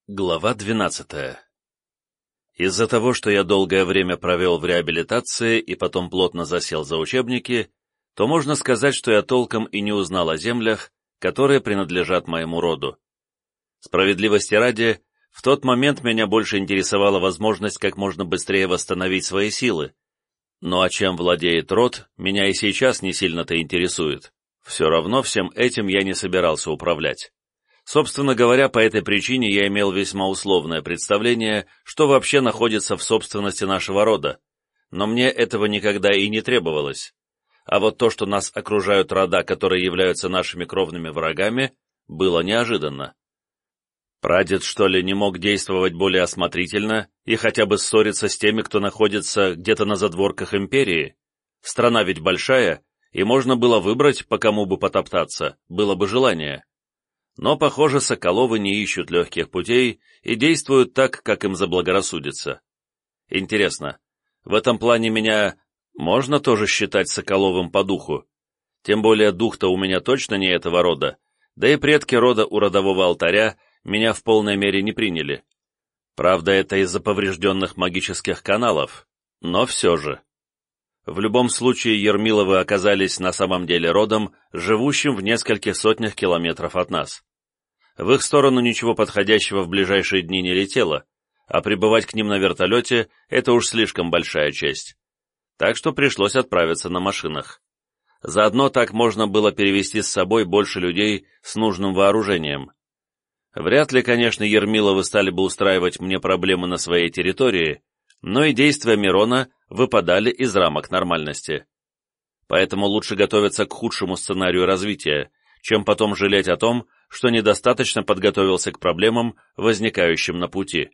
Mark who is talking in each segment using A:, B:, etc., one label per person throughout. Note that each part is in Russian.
A: Глава 12. Из-за того, что я долгое время провел в реабилитации и потом плотно засел за учебники, то можно сказать, что я толком и не узнал о землях, которые принадлежат моему роду. Справедливости ради, в тот момент меня больше интересовала возможность как можно быстрее восстановить свои силы. Ну а чем владеет род, меня и сейчас не сильно-то интересует. Все равно всем этим я не собирался управлять. Собственно говоря, по этой причине я имел весьма условное представление, что вообще находится в собственности нашего рода, но мне этого никогда и не требовалось. А вот то, что нас окружают рода, которые являются нашими кровными врагами, было неожиданно. Прадед, что ли, не мог действовать более осмотрительно и хотя бы ссориться с теми, кто находится где-то на задворках империи? Страна ведь большая, и можно было выбрать, по кому бы потоптаться, было бы желание. Но, похоже, Соколовы не ищут легких путей и действуют так, как им заблагорассудится. Интересно, в этом плане меня можно тоже считать Соколовым по духу? Тем более дух-то у меня точно не этого рода, да и предки рода у родового алтаря меня в полной мере не приняли. Правда, это из-за поврежденных магических каналов, но все же. В любом случае, Ермиловы оказались на самом деле родом, живущим в нескольких сотнях километров от нас. В их сторону ничего подходящего в ближайшие дни не летело, а прибывать к ним на вертолете – это уж слишком большая честь. Так что пришлось отправиться на машинах. Заодно так можно было перевезти с собой больше людей с нужным вооружением. Вряд ли, конечно, Ермиловы стали бы устраивать мне проблемы на своей территории, но и действия Мирона выпадали из рамок нормальности. Поэтому лучше готовиться к худшему сценарию развития, чем потом жалеть о том, что недостаточно подготовился к проблемам, возникающим на пути.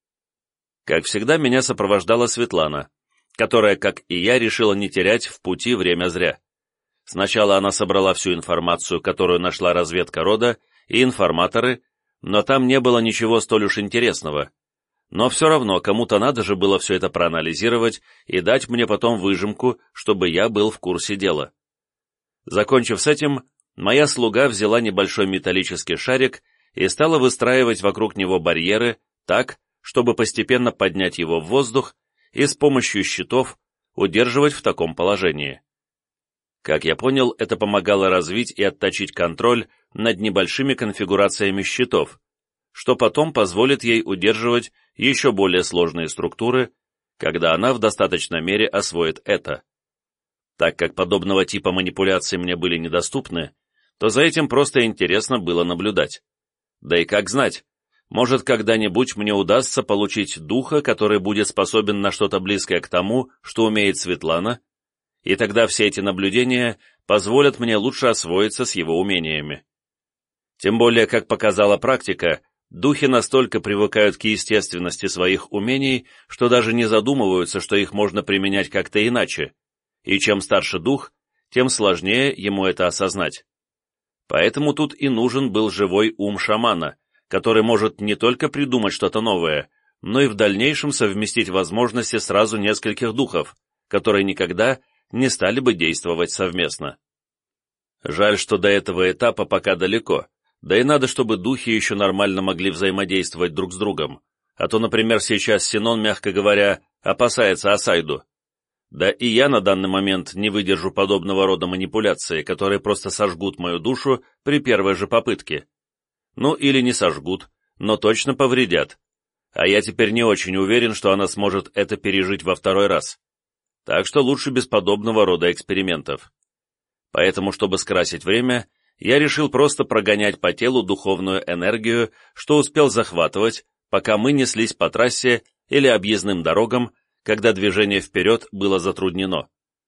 A: Как всегда, меня сопровождала Светлана, которая, как и я, решила не терять в пути время зря. Сначала она собрала всю информацию, которую нашла разведка рода и информаторы, но там не было ничего столь уж интересного. Но все равно кому-то надо же было все это проанализировать и дать мне потом выжимку, чтобы я был в курсе дела. Закончив с этим, моя слуга взяла небольшой металлический шарик и стала выстраивать вокруг него барьеры так, чтобы постепенно поднять его в воздух и с помощью щитов удерживать в таком положении. Как я понял, это помогало развить и отточить контроль над небольшими конфигурациями щитов, что потом позволит ей удерживать еще более сложные структуры, когда она в достаточной мере освоит это. Так как подобного типа манипуляции мне были недоступны, то за этим просто интересно было наблюдать. Да и как знать, может, когда-нибудь мне удастся получить духа, который будет способен на что-то близкое к тому, что умеет Светлана, и тогда все эти наблюдения позволят мне лучше освоиться с его умениями. Тем более, как показала практика, духи настолько привыкают к естественности своих умений, что даже не задумываются, что их можно применять как-то иначе, и чем старше дух, тем сложнее ему это осознать. Поэтому тут и нужен был живой ум шамана, который может не только придумать что-то новое, но и в дальнейшем совместить возможности сразу нескольких духов, которые никогда не стали бы действовать совместно. Жаль, что до этого этапа пока далеко, да и надо, чтобы духи еще нормально могли взаимодействовать друг с другом, а то, например, сейчас Синон, мягко говоря, опасается Асайду. Да и я на данный момент не выдержу подобного рода манипуляции, которые просто сожгут мою душу при первой же попытке. Ну или не сожгут, но точно повредят. А я теперь не очень уверен, что она сможет это пережить во второй раз. Так что лучше без подобного рода экспериментов. Поэтому, чтобы скрасить время, я решил просто прогонять по телу духовную энергию, что успел захватывать, пока мы неслись по трассе или объездным дорогам, когда движение вперед было затруднено.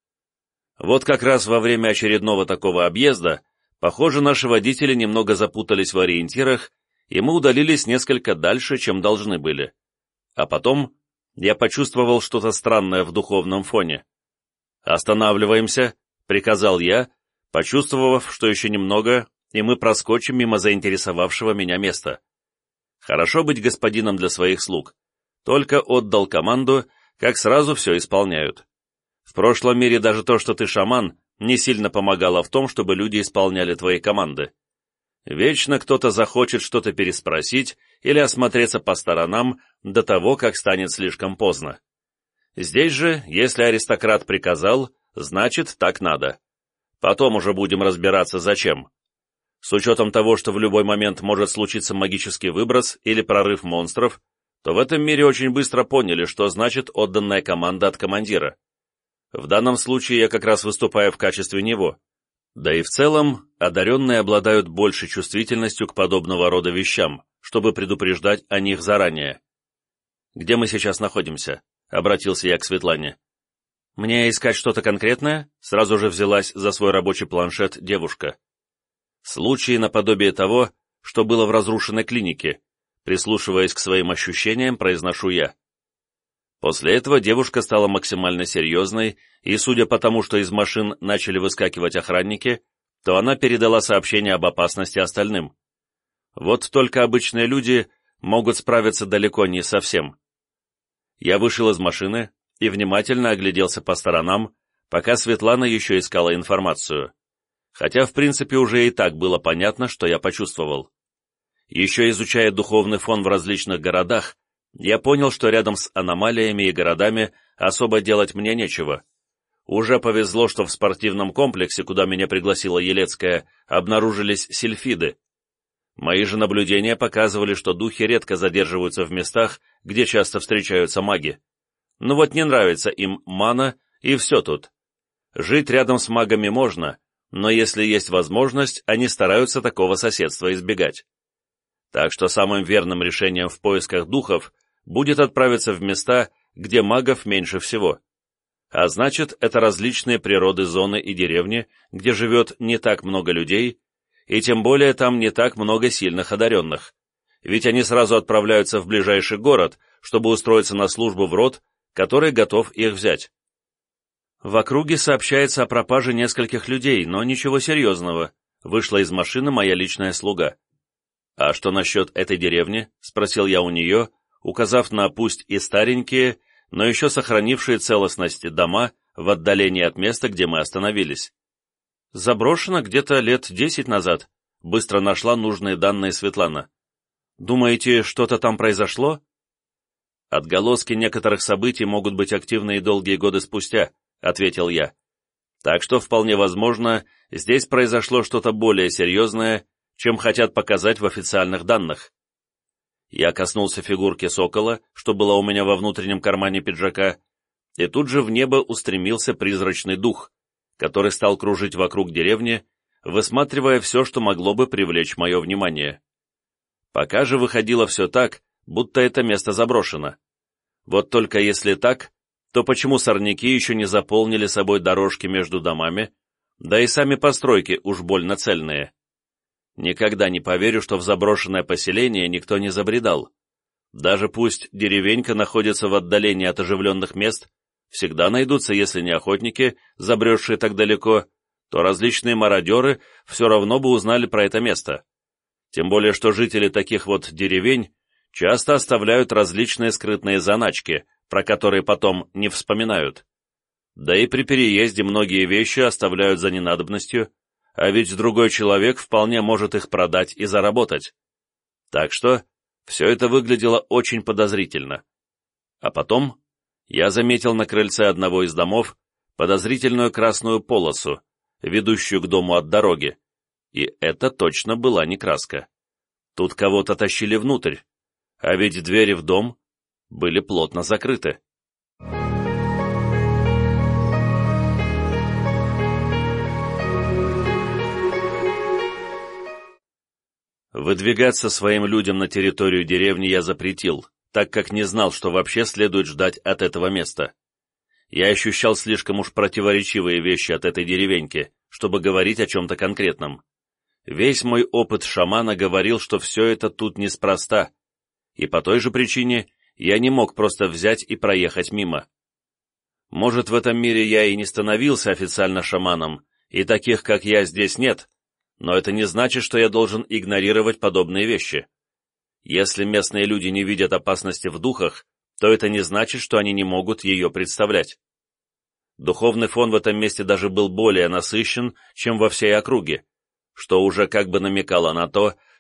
A: Вот как раз во время очередного такого объезда, похоже, наши водители немного запутались в ориентирах, и мы удалились несколько дальше, чем должны были. А потом я почувствовал что-то странное в духовном фоне. «Останавливаемся», — приказал я, почувствовав, что еще немного, и мы проскочим мимо заинтересовавшего меня места. Хорошо быть господином для своих слуг. Только отдал команду, как сразу все исполняют. В прошлом мире даже то, что ты шаман, не сильно помогало в том, чтобы люди исполняли твои команды. Вечно кто-то захочет что-то переспросить или осмотреться по сторонам до того, как станет слишком поздно. Здесь же, если аристократ приказал, значит, так надо. Потом уже будем разбираться, зачем. С учетом того, что в любой момент может случиться магический выброс или прорыв монстров, то в этом мире очень быстро поняли, что значит отданная команда от командира. В данном случае я как раз выступаю в качестве него. Да и в целом, одаренные обладают большей чувствительностью к подобного рода вещам, чтобы предупреждать о них заранее. «Где мы сейчас находимся?» — обратился я к Светлане. «Мне искать что-то конкретное?» — сразу же взялась за свой рабочий планшет девушка. «Случаи наподобие того, что было в разрушенной клинике», прислушиваясь к своим ощущениям, произношу я. После этого девушка стала максимально серьезной, и, судя по тому, что из машин начали выскакивать охранники, то она передала сообщение об опасности остальным. Вот только обычные люди могут справиться далеко не со всем. Я вышел из машины и внимательно огляделся по сторонам, пока Светлана еще искала информацию. Хотя, в принципе, уже и так было понятно, что я почувствовал. Еще изучая духовный фон в различных городах, я понял, что рядом с аномалиями и городами особо делать мне нечего. Уже повезло, что в спортивном комплексе, куда меня пригласила Елецкая, обнаружились сильфиды. Мои же наблюдения показывали, что духи редко задерживаются в местах, где часто встречаются маги. Ну вот не нравится им мана, и все тут. Жить рядом с магами можно, но если есть возможность, они стараются такого соседства избегать. Так что самым верным решением в поисках духов будет отправиться в места, где магов меньше всего. А значит, это различные природы зоны и деревни, где живет не так много людей, и тем более там не так много сильных одаренных, ведь они сразу отправляются в ближайший город, чтобы устроиться на службу в род, который готов их взять. В округе сообщается о пропаже нескольких людей, но ничего серьезного. Вышла из машины моя личная слуга. «А что насчет этой деревни?» — спросил я у нее, указав на пусть и старенькие, но еще сохранившие целостность дома в отдалении от места, где мы остановились. «Заброшено где-то лет 10 назад», — быстро нашла нужные данные Светлана. «Думаете, что-то там произошло?» «Отголоски некоторых событий могут быть активны и долгие годы спустя», — ответил я. «Так что, вполне возможно, здесь произошло что-то более серьезное, чем хотят показать в официальных данных». Я коснулся фигурки сокола, что была у меня во внутреннем кармане пиджака, и тут же в небо устремился призрачный дух, который стал кружить вокруг деревни, высматривая все, что могло бы привлечь мое внимание. Пока же выходило все так, будто это место заброшено. Вот только если так, то почему сорняки еще не заполнили собой дорожки между домами, да и сами постройки уж больно цельные? Никогда не поверю, что в заброшенное поселение никто не забредал. Даже пусть деревенька находится в отдалении от оживленных мест, всегда найдутся, если не охотники, забредшие так далеко, то различные мародеры все равно бы узнали про это место. Тем более, что жители таких вот деревень часто оставляют различные скрытные заначки, про которые потом не вспоминают. Да и при переезде многие вещи оставляют за ненадобностью, а ведь другой человек вполне может их продать и заработать. Так что все это выглядело очень подозрительно. А потом я заметил на крыльце одного из домов подозрительную красную полосу, ведущую к дому от дороги, и это точно была не краска. Тут кого-то тащили внутрь, а ведь двери в дом были плотно закрыты. Выдвигаться своим людям на территорию деревни я запретил, так как не знал, что вообще следует ждать от этого места. Я ощущал слишком уж противоречивые вещи от этой деревеньки, чтобы говорить о чем-то конкретном. Весь мой опыт шамана говорил, что все это тут неспроста, и по той же причине я не мог просто взять и проехать мимо. Может, в этом мире я и не становился официально шаманом, и таких, как я, здесь нет, но это не значит, что я должен игнорировать подобные вещи. Если местные люди не видят опасности в духах, то это не значит, что они не могут ее представлять. Духовный фон в этом месте даже был более насыщен, чем во всей округе, что уже как бы намекало на то,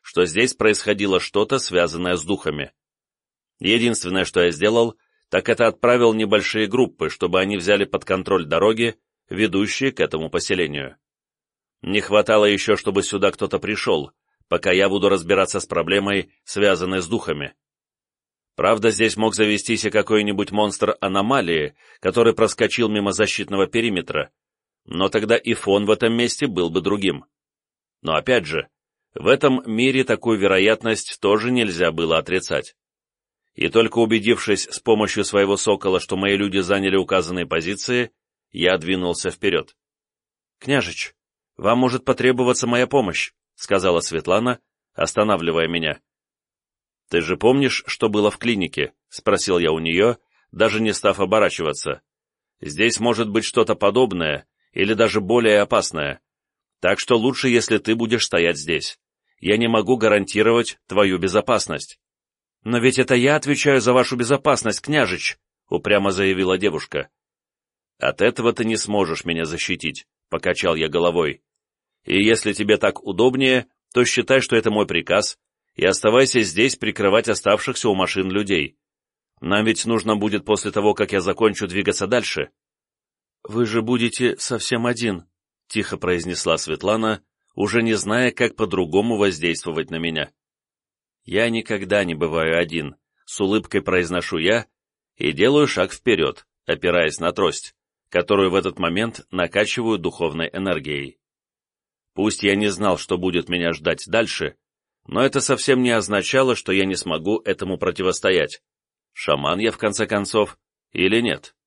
A: что здесь происходило что-то, связанное с духами. Единственное, что я сделал, так это отправил небольшие группы, чтобы они взяли под контроль дороги, ведущие к этому поселению. Не хватало еще, чтобы сюда кто-то пришел, пока я буду разбираться с проблемой, связанной с духами. Правда, здесь мог завестись и какой-нибудь монстр аномалии, который проскочил мимо защитного периметра, но тогда и фон в этом месте был бы другим. Но опять же, в этом мире такую вероятность тоже нельзя было отрицать. И только убедившись с помощью своего сокола, что мои люди заняли указанные позиции, я двинулся вперед. «Княжич, вам может потребоваться моя помощь», — сказала Светлана, останавливая меня. «Ты же помнишь, что было в клинике?» — спросил я у нее, даже не став оборачиваться. «Здесь может быть что-то подобное или даже более опасное, так что лучше, если ты будешь стоять здесь. Я не могу гарантировать твою безопасность». «Но ведь это я отвечаю за вашу безопасность, княжич», — упрямо заявила девушка. «От этого ты не сможешь меня защитить», — покачал я головой. «И если тебе так удобнее, то считай, что это мой приказ, и оставайся здесь прикрывать оставшихся у машин людей. Нам ведь нужно будет после того, как я закончу двигаться дальше». «Вы же будете совсем один», — тихо произнесла Светлана, уже не зная, как по-другому воздействовать на меня. «Я никогда не бываю один», — с улыбкой произношу я и делаю шаг вперед, опираясь на трость, которую в этот момент накачиваю духовной энергией. Пусть я не знал, что будет меня ждать дальше, но это совсем не означало, что я не смогу этому противостоять. Шаман я, в конце концов, или нет?